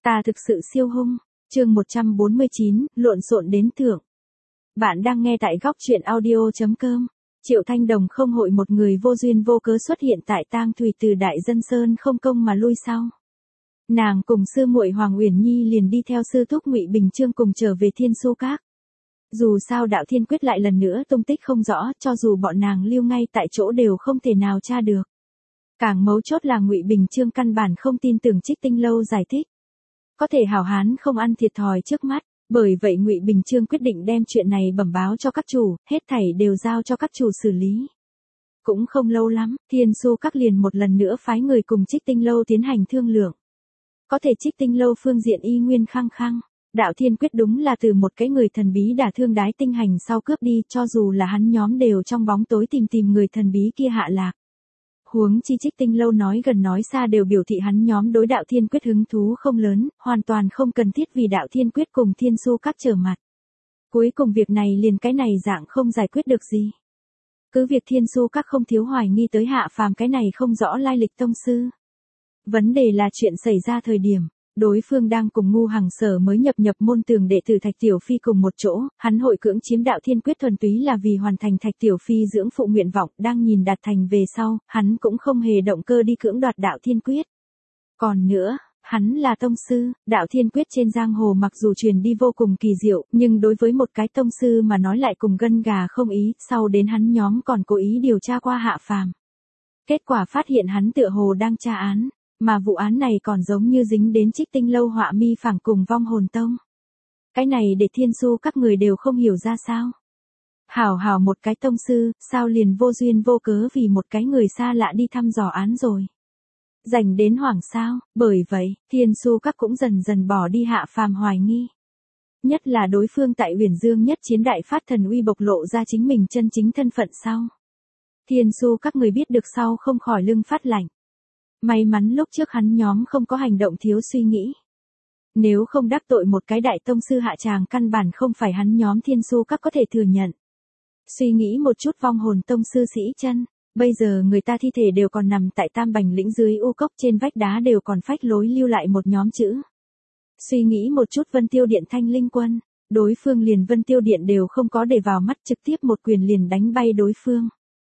Ta thực sự siêu hung. Chương 149, lộn xộn đến thượng. Bạn đang nghe tại góc truyện audio.com. Triệu Thanh Đồng không hội một người vô duyên vô cớ xuất hiện tại Tang Thùy từ Đại Dân Sơn không công mà lui sau. Nàng cùng sư muội Hoàng Uyển Nhi liền đi theo sư thúc Ngụy Bình Chương cùng trở về Thiên Su Các. Dù sao Đạo Thiên Quyết lại lần nữa tung tích không rõ, cho dù bọn nàng lưu ngay tại chỗ đều không thể nào tra được. Càng mấu chốt là Ngụy Bình Chương căn bản không tin tưởng Trích Tinh Lâu giải thích. Có thể hảo hán không ăn thiệt thòi trước mắt, bởi vậy Ngụy Bình Chương quyết định đem chuyện này bẩm báo cho các chủ, hết thảy đều giao cho các chủ xử lý. Cũng không lâu lắm, Thiên Su Các liền một lần nữa phái người cùng Trích Tinh Lâu tiến hành thương lượng. Có thể Trích Tinh Lâu phương diện y nguyên khăng khăng, Đạo Thiên Quyết đúng là từ một cái người thần bí đả thương Đái Tinh Hành sau cướp đi, cho dù là hắn nhóm đều trong bóng tối tìm người thần bí kia hạ lạc. Huống chi Trích Tinh Lâu nói gần nói xa đều biểu thị hắn nhóm đối Đạo Thiên Quyết hứng thú không lớn, hoàn toàn không cần thiết vì Đạo Thiên Quyết cùng Thiên Su Các trở mặt. Cuối cùng việc này liền cái này dạng không giải quyết được gì. Cứ việc Thiên Su Các không thiếu hoài nghi tới Hạ Phàm cái này không rõ lai lịch tông sư. Vấn đề là chuyện xảy ra thời điểm, đối phương đang cùng Ngu Hằng Sở mới nhập môn tường đệ tử Thạch Tiểu Phi cùng một chỗ, hắn hội cưỡng chiếm Đạo Thiên Quyết thuần túy là vì hoàn thành Thạch Tiểu Phi dưỡng phụ nguyện vọng, đang nhìn đạt thành về sau, hắn cũng không hề động cơ đi cưỡng đoạt Đạo Thiên Quyết. Còn nữa, hắn là tông sư, Đạo Thiên Quyết trên giang hồ mặc dù truyền đi vô cùng kỳ diệu, nhưng đối với một cái tông sư mà nói lại cùng gân gà không ý, sau đến hắn nhóm còn cố ý điều tra qua Hạ Phàm. Kết quả phát hiện hắn tựa hồ đang tra án. Mà vụ án này còn giống như dính đến Trích Tinh Lâu họa mi phảng cùng Vong Hồn Tông. Cái này để Thiên Su các người đều không hiểu ra sao. Hảo một cái tông sư, sao liền vô duyên vô cớ vì một cái người xa lạ đi thăm dò án rồi. Dành đến hoảng sao, bởi vậy, Thiên Su các cũng dần bỏ đi Hạ Phàm hoài nghi. Nhất là đối phương tại Uyển Dương Nhất Chiến đại phát thần uy bộc lộ ra chính mình chân chính thân phận sau. Thiên Su các người biết được sau không khỏi lưng phát lạnh. May mắn lúc trước hắn nhóm không có hành động thiếu suy nghĩ. Nếu không đắc tội một cái đại tông sư hạ tràng căn bản không phải hắn nhóm Thiên Su các có thể thừa nhận. Suy nghĩ một chút Vong Hồn Tông sư sĩ chân, bây giờ người ta thi thể đều còn nằm tại Tam Bành lĩnh dưới u cốc trên vách đá đều còn phách lối lưu lại một nhóm chữ. Suy nghĩ một chút Vân Tiêu Điện Thanh Linh Quân, đối phương liền Vân Tiêu Điện đều không có để vào mắt trực tiếp một quyền liền đánh bay đối phương.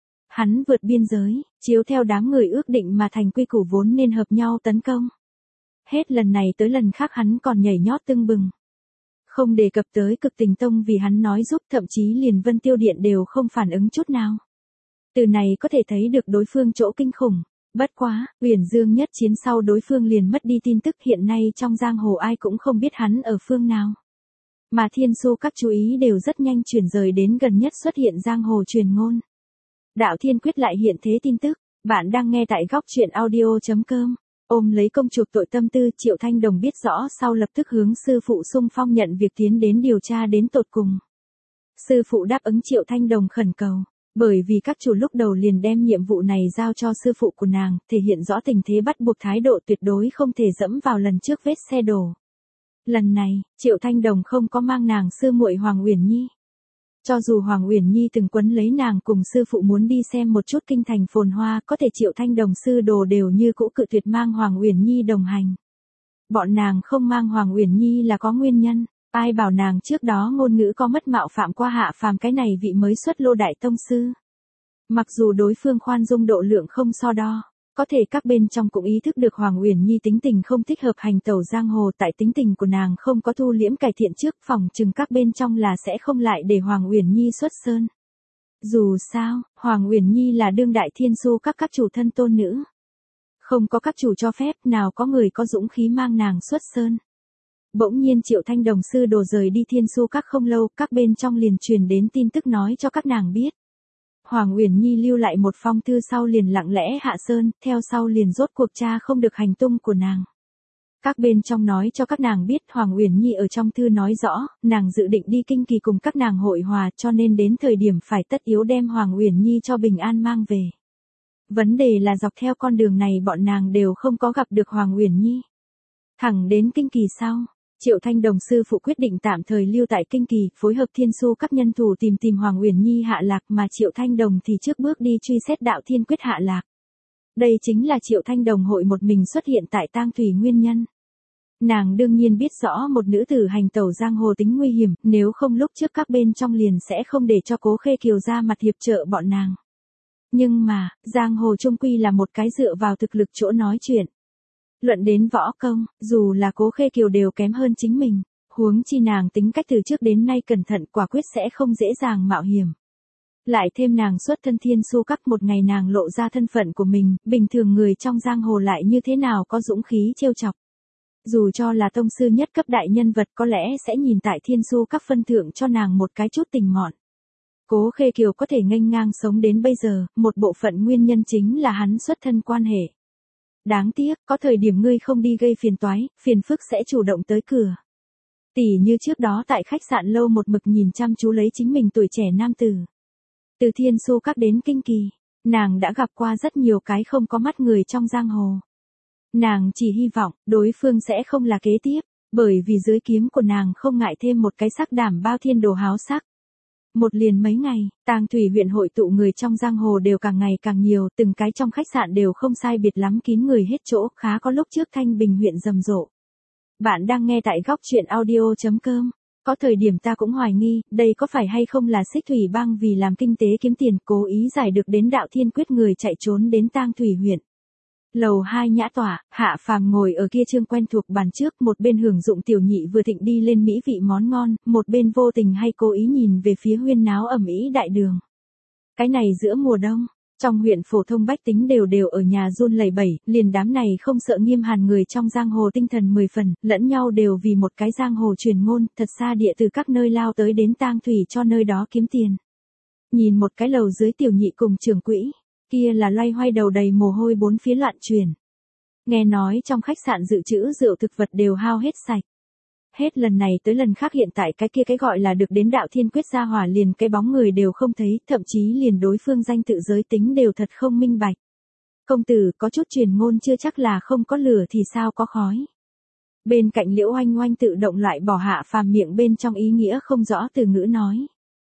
Hắn vượt biên giới, chiếu theo đám người ước định mà thành quy củ vốn nên hợp nhau tấn công. Hết lần này tới lần khác hắn còn nhảy nhót tưng bừng. Không đề cập tới Cực Tình Tông vì hắn nói giúp, thậm chí liền Vân Tiêu Điện đều không phản ứng chút nào. Từ này có thể thấy được đối phương chỗ kinh khủng. Bất quá, Uyển Dương Nhất Chiến sau đối phương liền mất đi tin tức, hiện nay trong giang hồ ai cũng không biết hắn ở phương nào. Mà Thiên Su các chú ý đều rất nhanh chuyển rời đến gần nhất xuất hiện giang hồ truyền ngôn. Đạo Thiên Quyết lại hiện thế tin tức, bạn đang nghe tại góc truyện audio.com. Ôm lấy công chuộc tội tâm tư, Triệu Thanh Đồng biết rõ sau lập tức hướng sư phụ xung phong nhận việc tiến đến điều tra đến tột cùng. Sư phụ đáp ứng Triệu Thanh Đồng khẩn cầu, bởi vì các chủ lúc đầu liền đem nhiệm vụ này giao cho sư phụ của nàng, thể hiện rõ tình thế bắt buộc thái độ tuyệt đối không thể dẫm vào lần trước vết xe đổ. Lần này, Triệu Thanh Đồng không có mang nàng sư muội Hoàng Uyển Nhi. Cho dù Hoàng Uyển Nhi từng quấn lấy nàng cùng sư phụ muốn đi xem một chút kinh thành phồn hoa, có thể Triệu Thanh Đồng sư đồ đều như cũ cự tuyệt mang Hoàng Uyển Nhi đồng hành. Bọn nàng không mang Hoàng Uyển Nhi là có nguyên nhân, ai bảo nàng trước đó ngôn ngữ có mất mạo phạm qua Hạ Phàm cái này vị mới xuất lô đại tông sư. Mặc dù đối phương khoan dung độ lượng không so đo, có thể các bên trong cũng ý thức được Hoàng Uyển Nhi tính tình không thích hợp hành tẩu giang hồ, tại tính tình của nàng không có thu liễm cải thiện trước, phòng chừng các bên trong là sẽ không lại để Hoàng Uyển Nhi xuất sơn. Dù sao, Hoàng Uyển Nhi là đương đại Thiên Su các chủ thân tôn nữ. Không có các chủ cho phép, nào có người có dũng khí mang nàng xuất sơn. Bỗng nhiên Triệu Thanh Đồng sư đồ rời đi Thiên Su các không lâu, các bên trong liền truyền đến tin tức nói cho các nàng biết. Hoàng Uyển Nhi lưu lại một phong thư sau liền lặng lẽ hạ sơn, theo sau liền rốt cuộc tra không được hành tung của nàng. Các bên trong nói cho các nàng biết Hoàng Uyển Nhi ở trong thư nói rõ, nàng dự định đi Kinh Kỳ cùng các nàng hội hòa, cho nên đến thời điểm phải tất yếu đem Hoàng Uyển Nhi cho bình an mang về. Vấn đề là dọc theo con đường này bọn nàng đều không có gặp được Hoàng Uyển Nhi. Thẳng đến Kinh Kỳ sau, Triệu Thanh Đồng sư phụ quyết định tạm thời lưu tại Kinh Kỳ, phối hợp Thiên Su các nhân thủ tìm Hoàng Uyển Nhi hạ lạc, mà Triệu Thanh Đồng thì trước bước đi truy xét Đạo Thiên Quyết hạ lạc. Đây chính là Triệu Thanh Đồng hội một mình xuất hiện tại Tang Thùy nguyên nhân. Nàng đương nhiên biết rõ một nữ tử hành tẩu giang hồ tính nguy hiểm, nếu không lúc trước các bên trong liền sẽ không để cho Cố Khê Kiều ra mặt hiệp trợ bọn nàng. Nhưng mà, giang hồ chung quy là một cái dựa vào thực lực chỗ nói chuyện. Luận đến võ công, dù là Cố Khê Kiều đều kém hơn chính mình, huống chi nàng tính cách từ trước đến nay cẩn thận quả quyết sẽ không dễ dàng mạo hiểm. Lại thêm nàng xuất thân Thiên Su Các, một ngày nàng lộ ra thân phận của mình, bình thường người trong giang hồ lại như thế nào có dũng khí trêu chọc. Dù cho là tông sư nhất cấp đại nhân vật có lẽ sẽ nhìn tại Thiên Su Các phân thượng cho nàng một cái chút tình mọn. Cố Khê Kiều có thể nghênh ngang sống đến bây giờ, một bộ phận nguyên nhân chính là hắn xuất thân quan hệ. Đáng tiếc, có thời điểm ngươi không đi gây phiền toái, phiền phức sẽ chủ động tới cửa. Tỉ như trước đó tại khách sạn lâu một mực nhìn chăm chú lấy chính mình tuổi trẻ nam tử. Từ Thiên Su Các đến Kinh Kỳ, nàng đã gặp qua rất nhiều cái không có mắt người trong giang hồ. Nàng chỉ hy vọng, đối phương sẽ không là kế tiếp, bởi vì dưới kiếm của nàng không ngại thêm một cái sắc đảm bao thiên đồ háo sắc. Một liền mấy ngày, Tàng Thủy huyện hội tụ người trong giang hồ đều càng ngày càng nhiều, từng cái trong khách sạn đều không sai biệt lắm kín người hết chỗ, khá có lúc trước Thanh Bình huyện rầm rộ. Bạn đang nghe tại góc truyện audio.com. Có thời điểm ta cũng hoài nghi, đây có phải hay không là Xích Thủy Bang vì làm kinh tế kiếm tiền cố ý giải được đến Đạo Thiên Quyết người chạy trốn đến Tang Thủy huyện. Lầu 2 nhã tọa, Hạ Phàm ngồi ở kia trương quen thuộc bàn trước, một bên hưởng dụng tiểu nhị vừa thịnh đi lên mỹ vị món ngon, một bên vô tình hay cố ý nhìn về phía huyên náo ầm ĩ đại đường. Cái này giữa mùa đông, trong huyện phổ thông bách tính đều ở nhà run lẩy bẩy, liền đám này không sợ nghiêm hàn người trong giang hồ tinh thần 10 phần, lẫn nhau đều vì một cái giang hồ truyền ngôn, thật xa địa từ các nơi lao tới đến Tang Thủy cho nơi đó kiếm tiền. Nhìn một cái lầu dưới tiểu nhị cùng trưởng quỹ, kia là loay hoay đầu đầy mồ hôi bốn phía loạn truyền. Nghe nói trong khách sạn dự trữ rượu thực vật đều hao hết sạch. Hết lần này tới lần khác hiện tại cái kia cái gọi là được đến Đạo Thiên Quyết gia hỏa liền cái bóng người đều không thấy, thậm chí liền đối phương danh tự giới tính đều thật không minh bạch. Công tử, có chút truyền ngôn chưa chắc là không có lửa thì sao có khói. Bên cạnh Liễu Oanh Oanh tự động loại bỏ Hạ Phàm miệng bên trong ý nghĩa không rõ từ ngữ nói.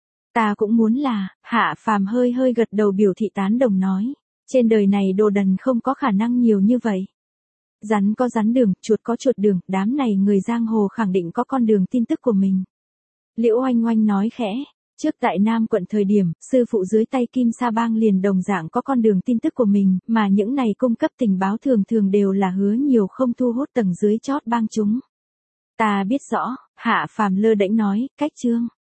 Ta cũng muốn là, Hạ Phàm hơi hơi gật đầu biểu thị tán đồng nói. Trên đời này đồ đần không có khả năng nhiều như vậy. Rắn có rắn đường, chuột có chuột đường, đám này người giang hồ khẳng định có con đường tin tức của mình. Liễu Oanh Oanh nói khẽ, trước tại Nam quận thời điểm, sư phụ dưới tay Kim Sa Bang liền đồng dạng có con đường tin tức của mình, mà những này cung cấp tình báo thường thường đều là hứa nhiều không thu hút tầng dưới chót bang chúng. Ta biết rõ, Hạ Phàm lơ đễnh nói, cách chương.